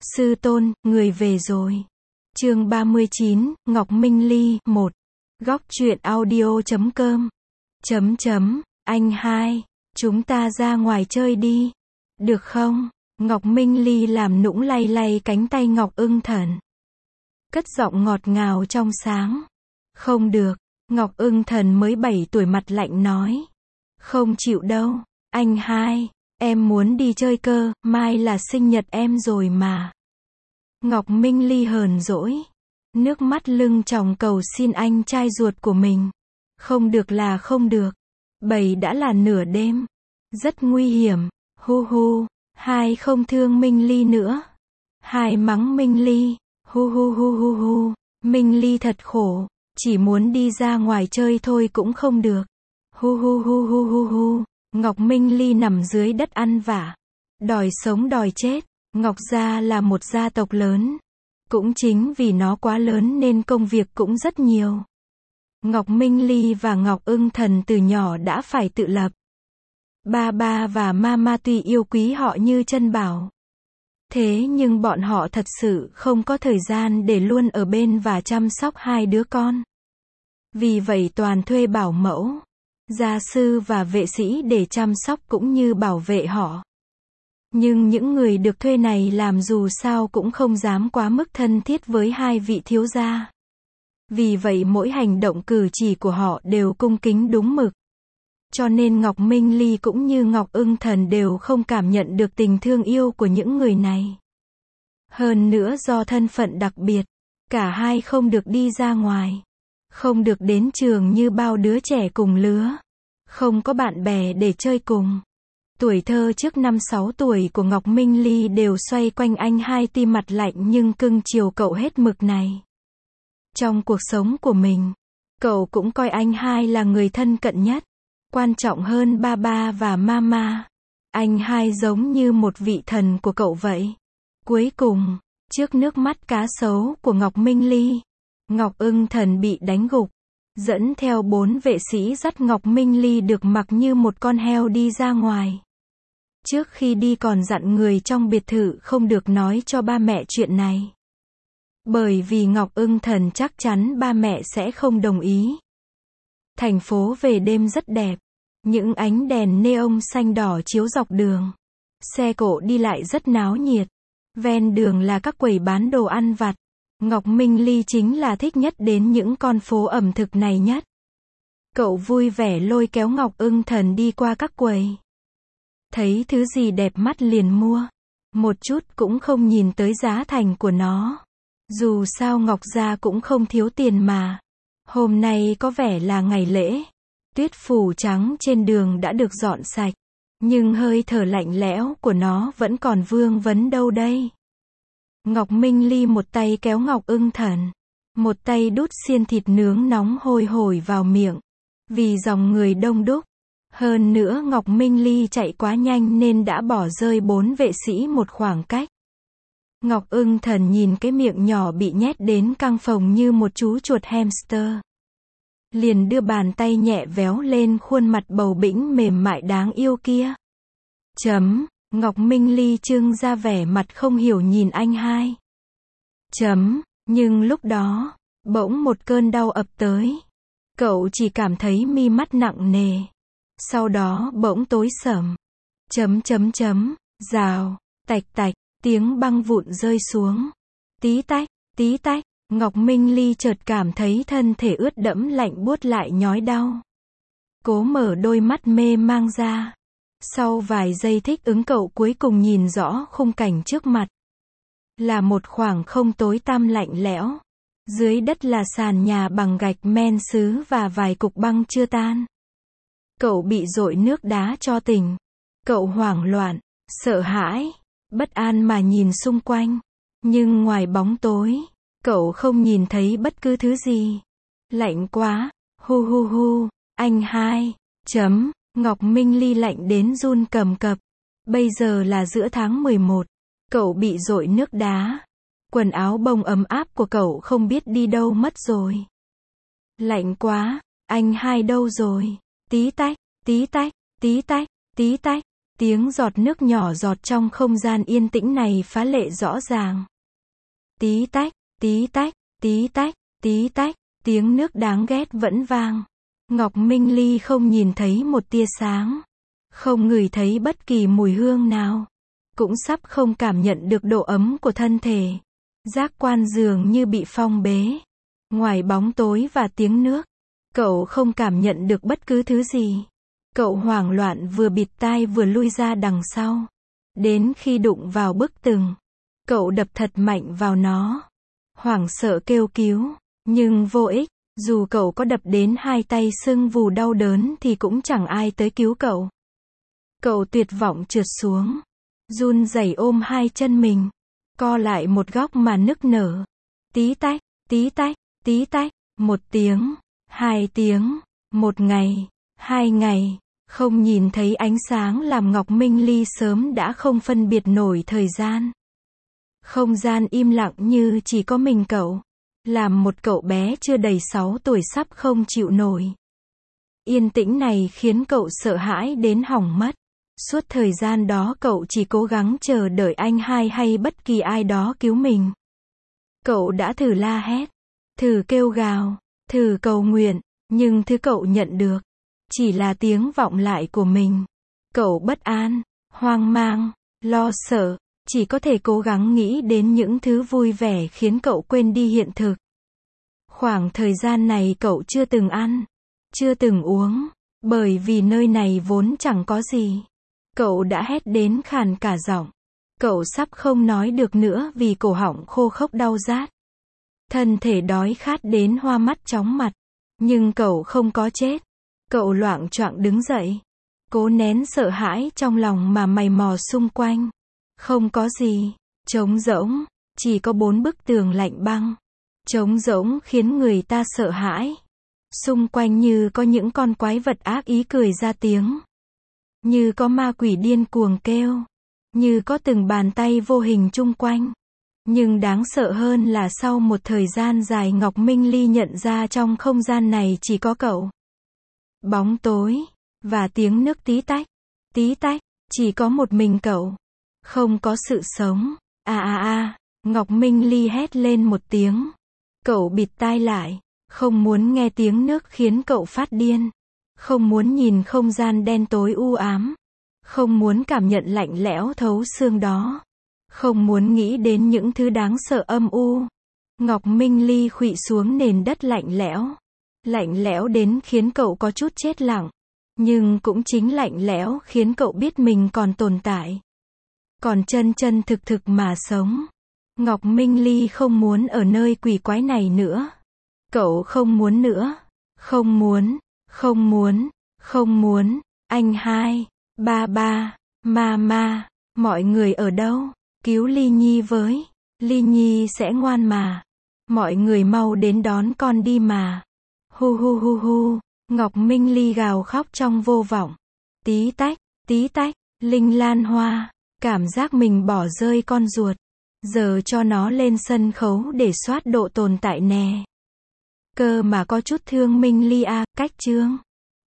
Sư tôn, người về rồi. Chương 39, Ngọc Minh Ly, 1. Góc truyện audio.com. Anh hai, chúng ta ra ngoài chơi đi. Được không? Ngọc Minh Ly làm nũng lay lay cánh tay Ngọc Ưng Thần. Cất giọng ngọt ngào trong sáng. Không được, Ngọc Ưng Thần mới 7 tuổi mặt lạnh nói. Không chịu đâu, anh hai, em muốn đi chơi cơ, mai là sinh nhật em rồi mà. Ngọc Minh Ly hờn dỗi, nước mắt lưng tròng cầu xin anh trai ruột của mình. Không được là không được. 7 đã là nửa đêm. Rất nguy hiểm. Hu hu. Hai không thương Minh Ly nữa. Hai mắng Minh Ly. Hu hu hu hu hu. Minh Ly thật khổ. Chỉ muốn đi ra ngoài chơi thôi cũng không được. Hu hu hu hu hu hu. Ngọc Minh Ly nằm dưới đất ăn vạ. Đòi sống đòi chết. Ngọc gia là một gia tộc lớn. Cũng chính vì nó quá lớn nên công việc cũng rất nhiều. Ngọc Minh Ly và Ngọc Ưng Thần từ nhỏ đã phải tự lập. Ba và mama tuy yêu quý họ như chân bảo. Thế nhưng bọn họ thật sự không có thời gian để luôn ở bên và chăm sóc hai đứa con. Vì vậy toàn thuê bảo mẫu, gia sư và vệ sĩ để chăm sóc cũng như bảo vệ họ. Nhưng những người được thuê này làm dù sao cũng không dám quá mức thân thiết với hai vị thiếu gia. Vì vậy mỗi hành động cử chỉ của họ đều cung kính đúng mực. Cho nên Ngọc Minh Ly cũng như Ngọc Ưng Thần đều không cảm nhận được tình thương yêu của những người này. Hơn nữa do thân phận đặc biệt, cả hai không được đi ra ngoài. Không được đến trường như bao đứa trẻ cùng lứa. Không có bạn bè để chơi cùng. Tuổi thơ trước năm 6 tuổi của Ngọc Minh Ly đều xoay quanh anh hai ti mặt lạnh nhưng cưng chiều cậu hết mực này. Trong cuộc sống của mình, cậu cũng coi anh hai là người thân cận nhất. Quan trọng hơn ba và mama. Anh hai giống như một vị thần của cậu vậy. Cuối cùng, trước nước mắt cá sấu của Ngọc Minh Ly, Ngọc Ưng Thần bị đánh gục. Dẫn theo 4 vệ sĩ dắt Ngọc Minh Ly được mặc như một con heo đi ra ngoài. Trước khi đi còn dặn người trong biệt thự không được nói cho ba mẹ chuyện này. Bởi vì Ngọc Ưng Thần chắc chắn ba mẹ sẽ không đồng ý. Thành phố về đêm rất đẹp. Những ánh đèn neon xanh đỏ chiếu dọc đường. Xe cộ đi lại rất náo nhiệt. Ven đường là các quầy bán đồ ăn vặt. Ngọc Minh Ly chính là thích nhất đến những con phố ẩm thực này nhất. Cậu vui vẻ lôi kéo Ngọc Ưng Thần đi qua các quầy. Thấy thứ gì đẹp mắt liền mua. Một chút cũng không nhìn tới giá thành của nó. Dù sao Ngọc gia cũng không thiếu tiền mà. Hôm nay có vẻ là ngày lễ. Tuyết phủ trắng trên đường đã được dọn sạch. Nhưng hơi thở lạnh lẽo của nó vẫn còn vương vấn đâu đây. Ngọc Minh Ly một tay kéo Ngọc Ưng Thần. Một tay đút xiên thịt nướng nóng hôi hổi vào miệng. Vì dòng người đông đúc. Hơn nữa Ngọc Minh Ly chạy quá nhanh nên đã bỏ rơi 4 vệ sĩ một khoảng cách. Ngọc Ưng Thần nhìn cái miệng nhỏ bị nhét đến căng phồng như một chú chuột hamster. Liền đưa bàn tay nhẹ véo lên khuôn mặt bầu bĩnh mềm mại đáng yêu kia. Ngọc Minh Ly trưng ra vẻ mặt không hiểu nhìn anh hai. Nhưng lúc đó, bỗng một cơn đau ập tới. Cậu chỉ cảm thấy mi mắt nặng nề. Sau đó bỗng tối sầm. Rào, tạch tạch, tiếng băng vụn rơi xuống. Tí tách, Ngọc Minh Ly chợt cảm thấy thân thể ướt đẫm lạnh buốt lại nhói đau. Cố mở đôi mắt mê mang ra. Sau vài giây thích ứng cậu cuối cùng nhìn rõ khung cảnh trước mặt. Là một khoảng không tối tăm lạnh lẽo. Dưới đất là sàn nhà bằng gạch men sứ và vài cục băng chưa tan. Cậu bị dội nước đá cho tỉnh. Cậu hoảng loạn, sợ hãi, bất an mà nhìn xung quanh. Nhưng ngoài bóng tối, cậu không nhìn thấy bất cứ thứ gì. Lạnh quá, hu hu hu, anh hai, Ngọc Minh Ly lạnh đến run cầm cập. Bây giờ là giữa tháng 11. Cậu bị dội nước đá. Quần áo bông ấm áp của cậu không biết đi đâu mất rồi. Lạnh quá, anh hai đâu rồi? Tí tách, tí tách, tí tách, tí tách. Tiếng giọt nước nhỏ giọt trong không gian yên tĩnh này phá lệ rõ ràng. Tí tách, tí tách, tí tách, tí tách, tiếng nước đáng ghét vẫn vang. Ngọc Minh Ly không nhìn thấy một tia sáng, không ngửi thấy bất kỳ mùi hương nào, cũng sắp không cảm nhận được độ ấm của thân thể. Giác quan dường như bị phong bế. Ngoài bóng tối và tiếng nước, cậu không cảm nhận được bất cứ thứ gì. Cậu hoảng loạn vừa bịt tai vừa lui ra đằng sau. Đến khi đụng vào bức tường, cậu đập thật mạnh vào nó. Hoảng sợ kêu cứu, nhưng vô ích. Dù cậu có đập đến hai tay sưng vù đau đớn thì cũng chẳng ai tới cứu cậu. Cậu tuyệt vọng trượt xuống, run rẩy ôm hai chân mình, co lại một góc mà nức nở. Tí tách, tí tách, tí tách, 1 tiếng, 2 tiếng, 1 ngày, 2 ngày, không nhìn thấy ánh sáng làm Ngọc Minh Ly sớm đã không phân biệt nổi thời gian. Không gian im lặng như chỉ có mình cậu. Làm một cậu bé chưa đầy 6 tuổi sắp không chịu nổi. Yên tĩnh này khiến cậu sợ hãi đến hỏng mất. Suốt thời gian đó cậu chỉ cố gắng chờ đợi anh hai hay bất kỳ ai đó cứu mình. Cậu đã thử la hét, thử kêu gào, thử cầu nguyện, nhưng thứ cậu nhận được chỉ là tiếng vọng lại của mình. Cậu bất an, hoang mang, lo sợ, chỉ có thể cố gắng nghĩ đến những thứ vui vẻ khiến cậu quên đi hiện thực. Khoảng thời gian này cậu chưa từng ăn, chưa từng uống, bởi vì nơi này vốn chẳng có gì. Cậu đã hét đến khàn cả giọng. Cậu sắp không nói được nữa vì cổ họng khô khốc đau rát. Thân thể đói khát đến hoa mắt chóng mặt. Nhưng cậu không có chết. Cậu loạng choạng đứng dậy, cố nén sợ hãi trong lòng mà mày mò xung quanh. Không có gì, trống rỗng, chỉ có 4 bức tường lạnh băng. Trống rỗng khiến người ta sợ hãi. Xung quanh như có những con quái vật ác ý cười ra tiếng. Như có ma quỷ điên cuồng kêu. Như có từng bàn tay vô hình chung quanh. Nhưng đáng sợ hơn là sau một thời gian dài Ngọc Minh Ly nhận ra trong không gian này chỉ có cậu. Bóng tối, và tiếng nước tí tách, chỉ có một mình cậu. Không có sự sống. Ngọc Minh Ly hét lên một tiếng. Cậu bịt tai lại, không muốn nghe tiếng nước khiến cậu phát điên. Không muốn nhìn không gian đen tối u ám. Không muốn cảm nhận lạnh lẽo thấu xương đó. Không muốn nghĩ đến những thứ đáng sợ âm u. Ngọc Minh Ly khuỵu xuống nền đất lạnh lẽo. Lạnh lẽo đến khiến cậu có chút chết lặng. Nhưng cũng chính lạnh lẽo khiến cậu biết mình còn tồn tại. Còn chân chân thực thực mà sống. Ngọc Minh Ly không muốn ở nơi quỷ quái này nữa. Cậu không muốn nữa. Không muốn, không muốn, không muốn. Anh hai, ba, mama, mọi người ở đâu? Cứu Ly Nhi với. Ly Nhi sẽ ngoan mà. Mọi người mau đến đón con đi mà. Hu hu hu hu. Ngọc Minh Ly gào khóc trong vô vọng. Tí tách, linh lan hoa. Cảm giác mình bỏ rơi con ruột. Giờ cho nó lên sân khấu để soát độ tồn tại nè. Cơ mà có chút thương Minh Ly à, cách chương.